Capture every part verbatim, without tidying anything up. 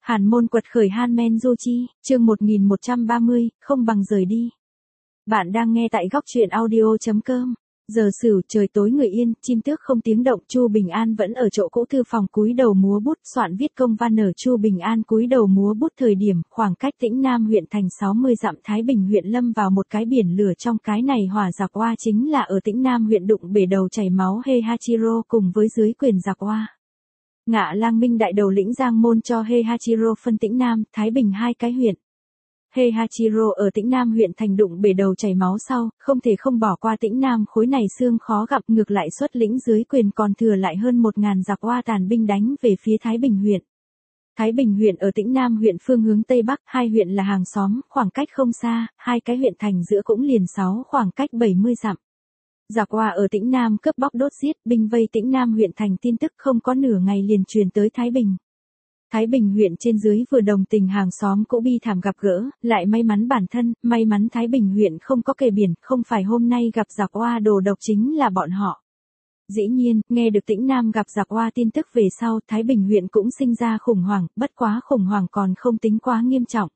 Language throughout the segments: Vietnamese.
Hàn môn quật khởi Han Du Chi, chương một nghìn một trăm ba mươi, không bằng rời đi. Bạn đang nghe tại góc truyện audio chấm com. Giờ Sửu, trời tối người yên, chim tước không tiếng động, Chu Bình An vẫn ở chỗ cũ thư phòng cúi đầu múa bút, soạn viết công văn. Ở Chu Bình An cúi đầu múa bút thời điểm, khoảng cách Tĩnh Nam huyện thành sáu mươi dặm, Thái Bình huyện lâm vào một cái biển lửa. Trong cái này hỏa giặc oa chính là ở Tĩnh Nam huyện đụng bể đầu chảy máu Heihachiro cùng với dưới quyền giặc oa. Ngạ Lang Minh đại đầu lĩnh Giang Môn cho Heihachiro phân Tĩnh Nam, Thái Bình hai cái huyện. Heihachiro ở Tĩnh Nam huyện thành đụng bể đầu chảy máu sau, không thể không bỏ qua Tĩnh Nam khối này xương khó gặp, ngược lại xuất lĩnh dưới quyền còn thừa lại hơn một ngàn giặc oa tàn binh đánh về phía Thái Bình huyện. Thái Bình huyện ở Tĩnh Nam huyện phương hướng Tây Bắc, hai huyện là hàng xóm, khoảng cách không xa, hai cái huyện thành giữa cũng liền sáu khoảng cách bảy mươi dặm. Giặc oa ở Tĩnh Nam cướp bóc đốt giết, binh vây Tĩnh Nam huyện thành, tin tức không có nửa ngày liền truyền tới Thái Bình. Thái Bình huyện trên dưới vừa đồng tình hàng xóm cũng bi thảm gặp gỡ, lại may mắn bản thân, may mắn Thái Bình huyện không có kề biển, không phải hôm nay gặp giặc oa đồ độc chính là bọn họ. Dĩ nhiên, nghe được Tĩnh Nam gặp giặc oa tin tức về sau, Thái Bình huyện cũng sinh ra khủng hoảng, bất quá khủng hoảng còn không tính quá nghiêm trọng.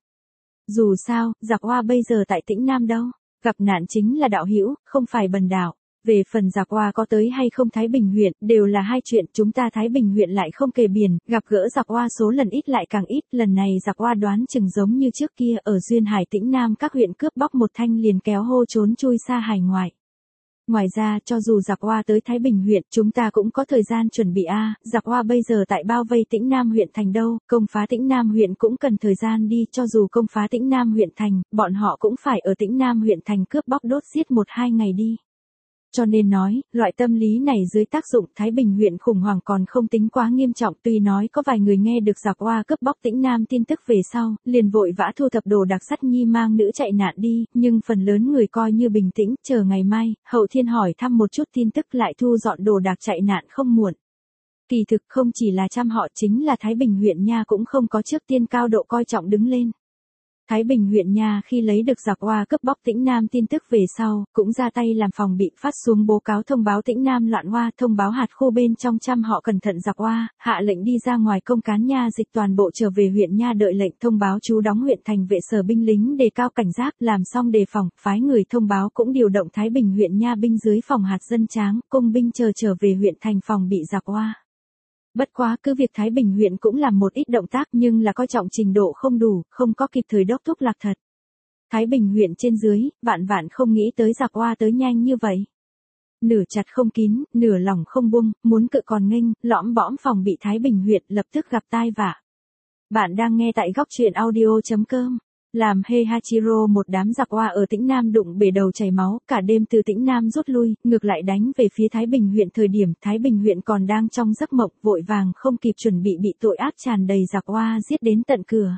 Dù sao, giặc oa bây giờ tại Tĩnh Nam đâu, gặp nạn chính là đạo hữu, không phải bần đạo. Về phần giặc oa có tới hay không Thái Bình huyện, đều là hai chuyện, chúng ta Thái Bình huyện lại không kề biển, gặp gỡ giặc oa số lần ít lại càng ít, lần này giặc oa đoán chừng giống như trước kia ở Duyên Hải Tĩnh Nam các huyện cướp bóc một thanh liền kéo hô trốn chui xa hải ngoại. Ngoài ra, cho dù giặc oa tới Thái Bình huyện, chúng ta cũng có thời gian chuẩn bị a, giặc oa bây giờ tại bao vây Tĩnh Nam huyện thành đâu, công phá Tĩnh Nam huyện cũng cần thời gian đi, cho dù công phá Tĩnh Nam huyện thành, bọn họ cũng phải ở Tĩnh Nam huyện thành cướp bóc đốt giết một hai ngày đi. Cho nên nói, loại tâm lý này dưới tác dụng Thái Bình huyện khủng hoảng còn không tính quá nghiêm trọng, tuy nói có vài người nghe được giặc oa cướp bóc Tĩnh Nam tin tức về sau, liền vội vã thu thập đồ đạc sắt nhi mang nữ chạy nạn đi, nhưng phần lớn người coi như bình tĩnh, chờ ngày mai, hậu thiên hỏi thăm một chút tin tức lại thu dọn đồ đạc chạy nạn không muộn. Kỳ thực không chỉ là trăm họ, chính là Thái Bình huyện nha cũng không có trước tiên cao độ coi trọng đứng lên. Thái Bình huyện nha khi lấy được giặc oa cướp bóc Tĩnh Nam tin tức về sau, cũng ra tay làm phòng bị, phát xuống bố cáo thông báo Tĩnh Nam loạn oa, thông báo hạt khu bên trong trăm họ cẩn thận giặc oa, hạ lệnh đi ra ngoài công cán nha dịch toàn bộ trở về huyện nha đợi lệnh, thông báo chú đóng huyện thành vệ sở binh lính đề cao cảnh giác, làm xong đề phòng, phái người thông báo cũng điều động Thái Bình huyện nha binh dưới phòng hạt dân tráng, công binh chờ trở về huyện thành phòng bị giặc oa. Bất quá cứ việc Thái Bình huyện cũng làm một ít động tác nhưng là coi trọng trình độ không đủ, không có kịp thời đốc thúc lạc thật. Thái Bình huyện trên dưới, vạn vạn không nghĩ tới giặc oa tới nhanh như vậy. Nửa chặt không kín, nửa lỏng không buông, muốn cự còn nghênh, lõm bõm phòng bị Thái Bình huyện lập tức gặp tai vạ. Bạn đang nghe tại góc truyện audio chấm com. Làm Heihachiro một đám giặc oa ở Tĩnh Nam đụng bể đầu chảy máu, cả đêm từ Tĩnh Nam rút lui, ngược lại đánh về phía Thái Bình huyện thời điểm Thái Bình huyện còn đang trong giấc mộng, vội vàng không kịp chuẩn bị bị tội ác tràn đầy giặc oa giết đến tận cửa.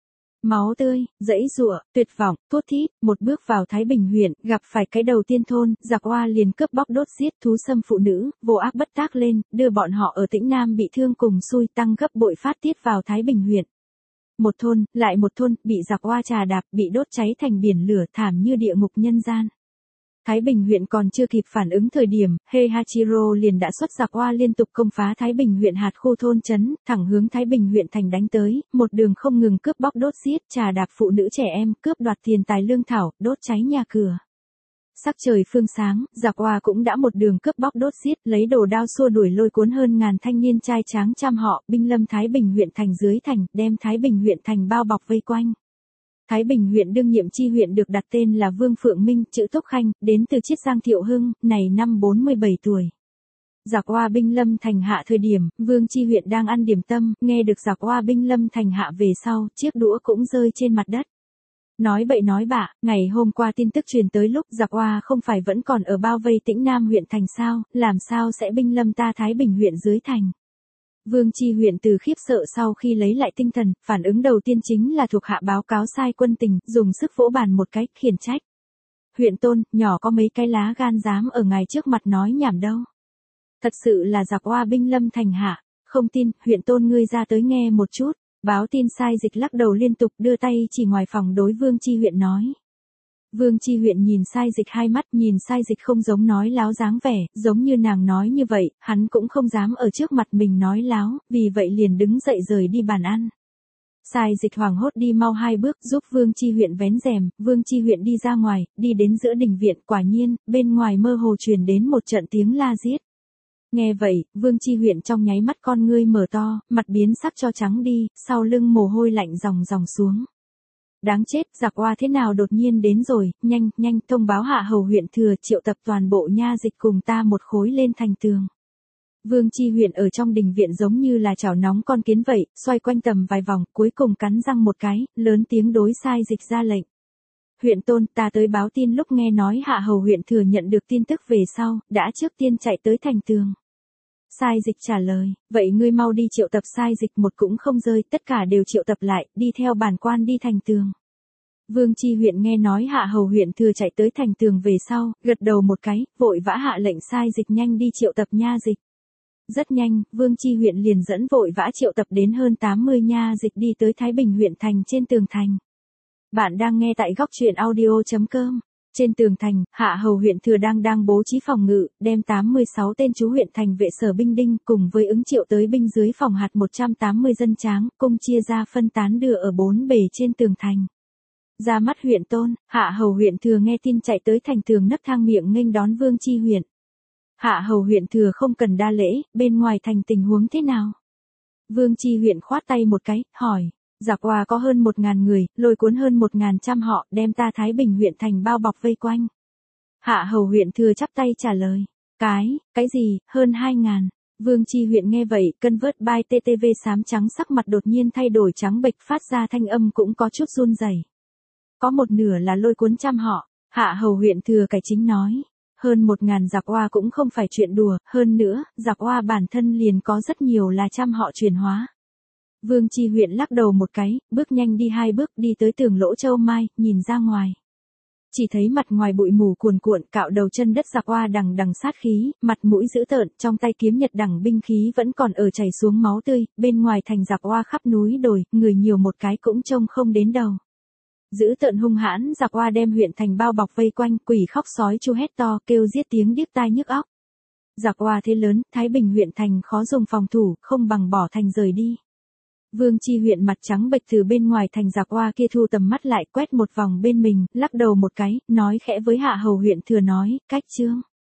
Máu tươi, dãy giụa, tuyệt vọng, thút thít, một bước vào Thái Bình huyện, gặp phải cái đầu tiên thôn, giặc oa liền cướp bóc đốt giết, thú xâm phụ nữ, vô ác bất tác lên, đưa bọn họ ở Tĩnh Nam bị thương cùng xui tăng gấp bội phát tiết vào Thái Bình huyện. Một thôn, lại một thôn, bị giặc oa trà đạp, bị đốt cháy thành biển lửa thảm như địa ngục nhân gian. Thái Bình huyện còn chưa kịp phản ứng thời điểm, Heihachiro liền đã xuất giặc oa liên tục công phá Thái Bình huyện hạt khu thôn trấn, thẳng hướng Thái Bình huyện thành đánh tới, một đường không ngừng cướp bóc đốt giết, trà đạp phụ nữ trẻ em, cướp đoạt tiền tài lương thảo, đốt cháy nhà cửa. Sắc trời phương sáng, giặc oa cũng đã một đường cướp bóc đốt giết, lấy đồ đao xua đuổi lôi cuốn hơn ngàn thanh niên trai tráng trăm họ, binh lâm Thái Bình huyện thành dưới thành, đem Thái Bình huyện thành bao bọc vây quanh. Thái Bình huyện đương nhiệm chi huyện được đặt tên là Vương Phượng Minh, chữ Túc Khanh, đến từ Chiết Giang Thiệu Hưng, này năm bốn mươi bảy tuổi. Giặc oa binh lâm thành hạ thời điểm, Vương chi huyện đang ăn điểm tâm, nghe được giặc oa binh lâm thành hạ về sau, chiếc đũa cũng rơi trên mặt đất. Nói bậy nói bạ, ngày hôm qua tin tức truyền tới lúc giặc oa không phải vẫn còn ở bao vây Tĩnh Nam huyện thành sao, làm sao sẽ binh lâm ta Thái Bình huyện dưới thành. Vương chi huyện từ khiếp sợ sau khi lấy lại tinh thần, phản ứng đầu tiên chính là thuộc hạ báo cáo sai quân tình, dùng sức vỗ bàn một cái, khiển trách. Huyện tôn, nhỏ có mấy cái lá gan dám ở ngài trước mặt nói nhảm đâu. Thật sự là giặc oa binh lâm thành hạ, không tin, huyện tôn ngươi ra tới nghe một chút. Báo tin sai dịch lắc đầu liên tục đưa tay chỉ ngoài phòng đối Vương chi huyện nói. Vương chi huyện nhìn sai dịch hai mắt, nhìn sai dịch không giống nói láo dáng vẻ, giống như nàng nói như vậy, hắn cũng không dám ở trước mặt mình nói láo, vì vậy liền đứng dậy rời đi bàn ăn. Sai Dịch hoảng hốt đi mau hai bước giúp Vương Chi Huyện vén rèm, Vương Chi Huyện đi ra ngoài, đi đến giữa đình viện, quả nhiên, bên ngoài mơ hồ truyền đến một trận tiếng la giết. Nghe vậy, Vương Chi Huyện trong nháy mắt con ngươi mở to, mặt biến sắc cho trắng đi, sau lưng mồ hôi lạnh ròng ròng xuống. Đáng chết, giặc oa thế nào đột nhiên đến rồi, nhanh, nhanh, thông báo Hạ Hầu huyện thừa triệu tập toàn bộ nha dịch cùng ta một khối lên thành tường. Vương Chi Huyện ở trong đình viện giống như là chảo nóng con kiến vậy, xoay quanh tầm vài vòng, cuối cùng cắn răng một cái, lớn tiếng đối Sai Dịch ra lệnh. Huyện tôn, ta tới báo tin lúc nghe nói Hạ Hầu huyện thừa nhận được tin tức về sau, đã trước tiên chạy tới thành tường. Sai Dịch trả lời, vậy ngươi mau đi triệu tập Sai Dịch một cũng không rơi, tất cả đều triệu tập lại, đi theo bản quan đi thành tường. Vương Chi Huyện nghe nói Hạ Hầu huyện thừa chạy tới thành tường về sau, gật đầu một cái, vội vã hạ lệnh Sai Dịch nhanh đi triệu tập nha dịch. Rất nhanh, Vương Chi Huyện liền dẫn vội vã triệu tập đến hơn tám mươi nha dịch đi tới Thái Bình huyện thành trên tường thành. Bạn đang nghe tại góc truyện audio chấm com. Trên tường thành, Hạ Hầu huyện thừa đang đang bố trí phòng ngự, đem tám mươi sáu tên chú huyện thành vệ sở binh đinh cùng với ứng triệu tới binh dưới phòng hạt một trăm tám mươi dân tráng, cung chia ra phân tán đưa ở bốn bề trên tường thành. Ra mắt huyện tôn, Hạ Hầu huyện thừa nghe tin chạy tới thành tường nấc thang miệng nghênh đón Vương Chi Huyện. Hạ Hầu huyện thừa không cần đa lễ, bên ngoài thành tình huống thế nào? Vương Chi Huyện khoát tay một cái, hỏi. Giặc oa có hơn một ngàn người, lôi cuốn hơn một ngàn trăm họ, đem ta Thái Bình huyện thành bao bọc vây quanh. Hạ Hầu huyện thừa chắp tay trả lời. Cái, cái gì, hơn hai ngàn. Vương Chi Huyện nghe vậy, cân vớt bai tê tê vê xám trắng sắc mặt đột nhiên thay đổi trắng bệch, phát ra thanh âm cũng có chút run rẩy. Có một nửa là lôi cuốn trăm họ, Hạ Hầu huyện thừa cải chính nói. Hơn một ngàn giặc oa cũng không phải chuyện đùa, hơn nữa, giặc oa bản thân liền có rất nhiều là trăm họ chuyển hóa. Vương Chi Huyện lắc đầu một cái, bước nhanh đi hai bước đi tới tường lỗ châu mai, nhìn ra ngoài. Chỉ thấy mặt ngoài bụi mù cuồn cuộn, cạo đầu chân đất giặc oa đằng đằng sát khí, mặt mũi dữ tợn, trong tay kiếm nhật đẳng binh khí vẫn còn ở chảy xuống máu tươi, bên ngoài thành giặc oa khắp núi đồi, người nhiều một cái cũng trông không đến đầu. Dữ tợn hung hãn giặc oa đem huyện thành bao bọc vây quanh, quỷ khóc sói chu hét to, kêu giết tiếng điếc tai nhức óc. Giặc oa thế lớn, Thái Bình huyện thành khó dùng phòng thủ, không bằng bỏ thành rời đi. Vương Chi Huyện mặt trắng bệch từ bên ngoài thành giặc oa kia thu tầm mắt lại, quét một vòng bên mình, lắc đầu một cái, nói khẽ với Hạ Hầu huyện thừa nói, cách trương.